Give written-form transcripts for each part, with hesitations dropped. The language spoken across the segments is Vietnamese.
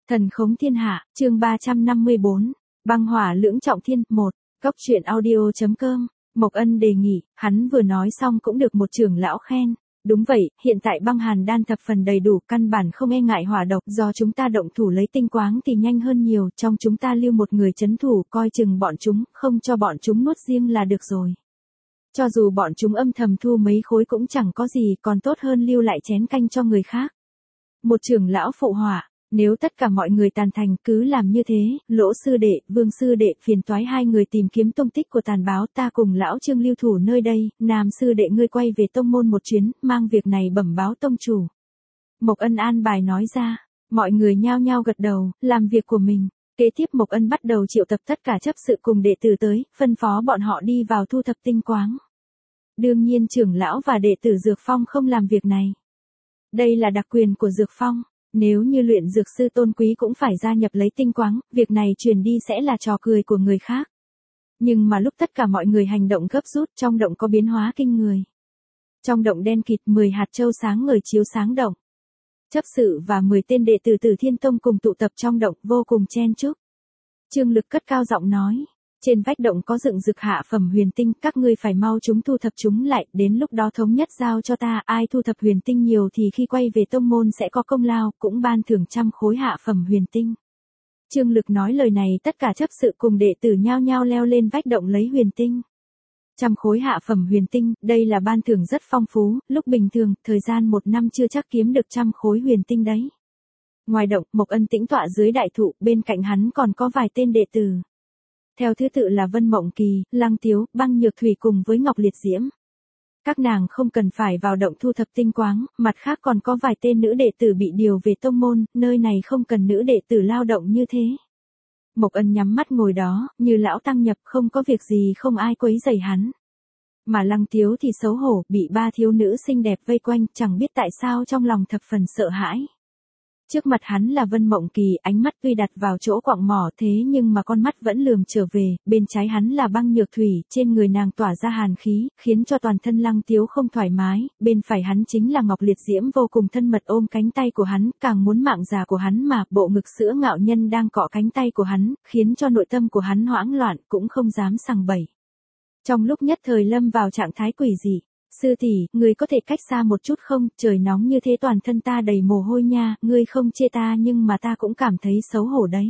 Thần khống thiên hạ, chương 354, băng hỏa lưỡng trọng thiên, 1, Cốc truyện audio.com, Mộc Ân đề nghị, hắn vừa nói xong cũng được một trưởng lão khen. Đúng vậy, hiện tại băng hàn đan thập phần đầy đủ, căn bản không e ngại hỏa độc, do chúng ta động thủ lấy tinh quáng thì nhanh hơn nhiều, trong chúng ta lưu một người trấn thủ, coi chừng bọn chúng, không cho bọn chúng nuốt riêng là được rồi. Cho dù bọn chúng âm thầm thu mấy khối cũng chẳng có gì, còn tốt hơn lưu lại chén canh cho người khác. Một trưởng lão phụ họa, nếu tất cả mọi người tàn thành cứ làm như thế, Lỗ sư đệ, Vương sư đệ, phiền toái hai người tìm kiếm tung tích của tàn báo, ta cùng lão Trương lưu thủ nơi đây, Nam sư đệ ngươi quay về tông môn một chuyến, mang việc này bẩm báo tông chủ. Mộc Ân an bài nói ra, mọi người nhao nhao gật đầu, làm việc của mình. Kế tiếp Mộc Ân bắt đầu triệu tập tất cả chấp sự cùng đệ tử tới, phân phó bọn họ đi vào thu thập tinh quáng. Đương nhiên trưởng lão và đệ tử Dược Phong không làm việc này. Đây là đặc quyền của Dược Phong. Nếu như luyện dược sư tôn quý cũng phải gia nhập lấy tinh quáng, việc này truyền đi sẽ là trò cười của người khác. Nhưng mà lúc tất cả mọi người hành động gấp rút, trong động có biến hóa kinh người. Trong động đen kịt 10 hạt châu sáng ngời chiếu sáng động. Chấp sự và 10 tên đệ tử Tử Thiên Tông cùng tụ tập trong động, vô cùng chen chúc. Trương Lực cất cao giọng nói, trên vách động có dựng dược hạ phẩm huyền tinh, các ngươi phải mau chúng thu thập chúng lại, đến lúc đó thống nhất giao cho ta, ai thu thập huyền tinh nhiều thì khi quay về tông môn sẽ có công lao, cũng ban thưởng 100 khối hạ phẩm huyền tinh. Trương Lực nói lời này, tất cả chấp sự cùng đệ tử nhao nhao leo lên vách động lấy huyền tinh. 100 khối hạ phẩm huyền tinh, đây là ban thưởng rất phong phú, lúc bình thường, thời gian 1 năm chưa chắc kiếm được 100 khối huyền tinh đấy. Ngoài động, Mộc Ân tĩnh tọa dưới đại thụ, bên cạnh hắn còn có vài tên đệ tử. Theo thứ tự là Vân Mộng Kỳ, Lăng Tiếu, Băng Nhược Thủy cùng với Ngọc Liệt Diễm. Các nàng không cần phải vào động thu thập tinh quáng, mặt khác còn có vài tên nữ đệ tử bị điều về tông môn, nơi này không cần nữ đệ tử lao động như thế. Mộc Ân nhắm mắt ngồi đó, như lão tăng nhập, không có việc gì, không ai quấy rầy hắn. Mà Lăng Tiếu thì xấu hổ, bị 3 thiếu nữ xinh đẹp vây quanh, chẳng biết tại sao trong lòng thập phần sợ hãi. Trước mặt hắn là Vân Mộng Kỳ, ánh mắt tuy đặt vào chỗ quặng mỏ thế nhưng mà con mắt vẫn lườm trở về, bên trái hắn là Băng Nhược Thủy, trên người nàng tỏa ra hàn khí, khiến cho toàn thân Lăng Tiếu không thoải mái, bên phải hắn chính là Ngọc Liệt Diễm vô cùng thân mật ôm cánh tay của hắn, càng muốn mạng già của hắn mà, bộ ngực sữa ngạo nhân đang cọ cánh tay của hắn, khiến cho nội tâm của hắn hoảng loạn, cũng không dám sằng bậy. Trong lúc nhất thời lâm vào trạng thái quỷ dị. Sư tỷ, người có thể cách xa một chút không, trời nóng như thế toàn thân ta đầy mồ hôi nha, ngươi không chê ta nhưng mà ta cũng cảm thấy xấu hổ đấy.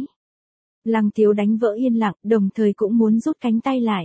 Lăng Tiếu đánh vỡ yên lặng, đồng thời cũng muốn rút cánh tay lại.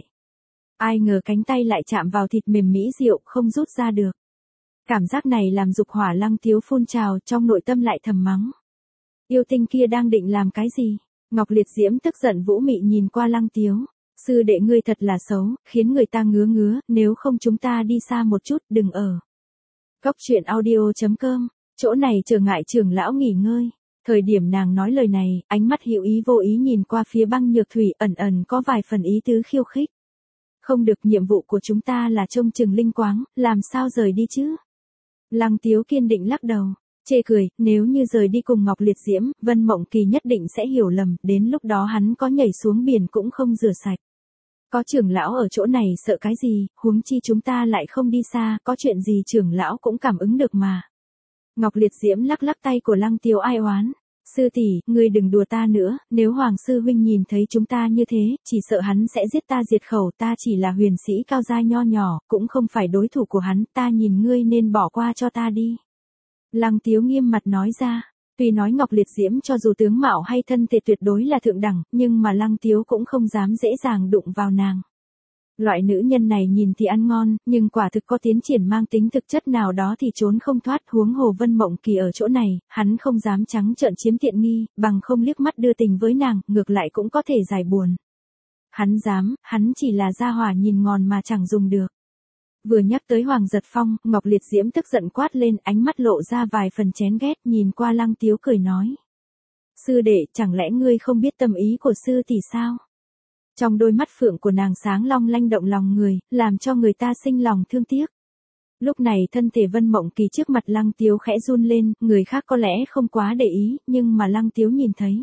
Ai ngờ cánh tay lại chạm vào thịt mềm mỹ diệu, không rút ra được. Cảm giác này làm dục hỏa Lăng Tiếu phun trào, trong nội tâm lại thầm mắng. Yêu tinh kia đang định làm cái gì? Ngọc Liệt Diễm tức giận vũ mị nhìn qua Lăng Tiếu. Sư đệ ngươi thật là xấu, khiến người ta ngứa ngứa, nếu không chúng ta đi xa một chút, đừng ở. Cốc truyện audio.com, chỗ này trở ngại trưởng lão nghỉ ngơi. Thời điểm nàng nói lời này, ánh mắt hữu ý vô ý nhìn qua phía Băng Nhược Thủy, ẩn ẩn có vài phần ý tứ khiêu khích. Không được, nhiệm vụ của chúng ta là trông chừng linh quáng, làm sao rời đi chứ? Lăng Tiếu kiên định lắc đầu. Chê cười, nếu như rời đi cùng Ngọc Liệt Diễm, Vân Mộng Kỳ nhất định sẽ hiểu lầm, đến lúc đó hắn có nhảy xuống biển cũng không rửa sạch. Có trưởng lão ở chỗ này sợ cái gì, huống chi chúng ta lại không đi xa, có chuyện gì trưởng lão cũng cảm ứng được mà. Ngọc Liệt Diễm lắc lắc tay của Lăng Tiếu ai oán. Sư tỷ, ngươi đừng đùa ta nữa, nếu Hoàng sư huynh nhìn thấy chúng ta như thế, chỉ sợ hắn sẽ giết ta diệt khẩu, ta chỉ là huyền sĩ cao giai nho nhỏ, cũng không phải đối thủ của hắn, ta nhìn ngươi nên bỏ qua cho ta đi. Lăng Tiếu nghiêm mặt nói ra, tuy nói Ngọc Liệt Diễm cho dù tướng mạo hay thân thể tuyệt đối là thượng đẳng, nhưng mà Lăng Tiếu cũng không dám dễ dàng đụng vào nàng. Loại nữ nhân này nhìn thì ăn ngon, nhưng quả thực có tiến triển mang tính thực chất nào đó thì trốn không thoát, huống hồ Vân Mộng Kỳ ở chỗ này, hắn không dám trắng trợn chiếm tiện nghi, bằng không liếc mắt đưa tình với nàng, ngược lại cũng có thể giải buồn. Hắn dám, hắn chỉ là gia hỏa nhìn ngon mà chẳng dùng được. Vừa nhắc tới Hoàng Giật Phong, Ngọc Liệt Diễm tức giận quát lên, ánh mắt lộ ra vài phần chén ghét, nhìn qua Lăng Tiếu cười nói. Sư đệ, chẳng lẽ ngươi không biết tâm ý của sư tỷ sao? Trong đôi mắt phượng của nàng sáng long lanh động lòng người, làm cho người ta sinh lòng thương tiếc. Lúc này thân thể Vân Mộng Kỳ trước mặt Lăng Tiếu khẽ run lên, người khác có lẽ không quá để ý, nhưng mà Lăng Tiếu nhìn thấy.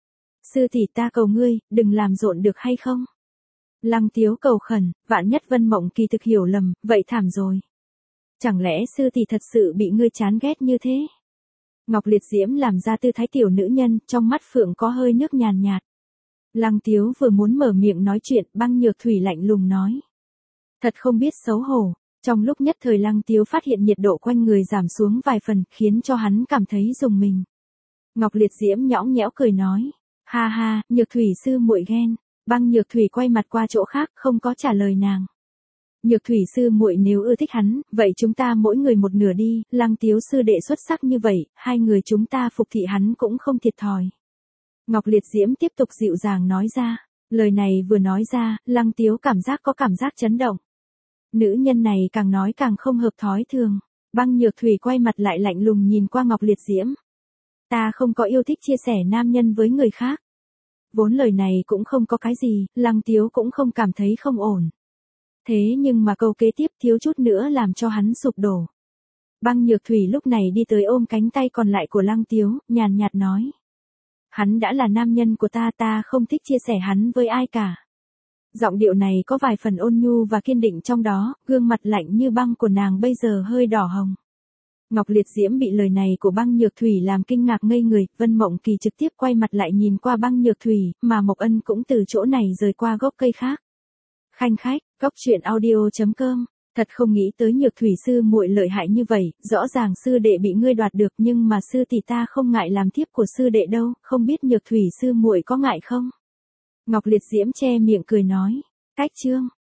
Sư tỷ, ta cầu ngươi, đừng làm rộn được hay không? Lăng Tiếu cầu khẩn, vạn nhất Vân Mộng Kỳ thực hiểu lầm, vậy thảm rồi. Chẳng lẽ sư tỷ thật sự bị ngươi chán ghét như thế? Ngọc Liệt Diễm làm ra tư thái tiểu nữ nhân, trong mắt phượng có hơi nước nhàn nhạt. Lăng Tiếu vừa muốn mở miệng nói chuyện, Băng Nhược Thủy lạnh lùng nói. Thật không biết xấu hổ. Trong lúc nhất thời Lăng Tiếu phát hiện nhiệt độ quanh người giảm xuống vài phần, khiến cho hắn cảm thấy rùng mình. Ngọc Liệt Diễm nhõng nhẽo cười nói. Ha ha, Nhược Thủy sư muội ghen. Băng Nhược Thủy quay mặt qua chỗ khác, không có trả lời nàng. Nhược Thủy sư muội nếu ưa thích hắn, vậy chúng ta mỗi người một nửa đi, Lăng Tiếu sư đệ xuất sắc như vậy, hai người chúng ta phục thị hắn cũng không thiệt thòi. Ngọc Liệt Diễm tiếp tục dịu dàng nói ra. Lời này vừa nói ra, Lăng Tiếu có cảm giác chấn động. Nữ nhân này càng nói càng không hợp thói thường. Băng Nhược Thủy quay mặt lại lạnh lùng nhìn qua Ngọc Liệt Diễm. Ta không có yêu thích chia sẻ nam nhân với người khác. Vốn lời này cũng không có cái gì, Lăng Tiếu cũng không cảm thấy không ổn. Thế nhưng mà câu kế tiếp thiếu chút nữa làm cho hắn sụp đổ. Băng Nhược Thủy lúc này đi tới ôm cánh tay còn lại của Lăng Tiếu, nhàn nhạt nói. Hắn đã là nam nhân của ta không thích chia sẻ hắn với ai cả. Giọng điệu này có vài phần ôn nhu và kiên định trong đó, gương mặt lạnh như băng của nàng bây giờ hơi đỏ hồng. Ngọc Liệt Diễm bị lời này của Băng Nhược Thủy làm kinh ngạc ngây người, Vân Mộng Kỳ trực tiếp quay mặt lại nhìn qua Băng Nhược Thủy, mà Mộc Ân cũng từ chỗ này rời qua gốc cây khác. Khanh khách, góc truyện audio.com. Thật không nghĩ tới Nhược Thủy sư muội lợi hại như vậy, rõ ràng sư đệ bị ngươi đoạt được nhưng mà sư tỷ ta không ngại làm thiếp của sư đệ đâu, không biết Nhược Thủy sư muội có ngại không? Ngọc Liệt Diễm che miệng cười nói. Cách chương.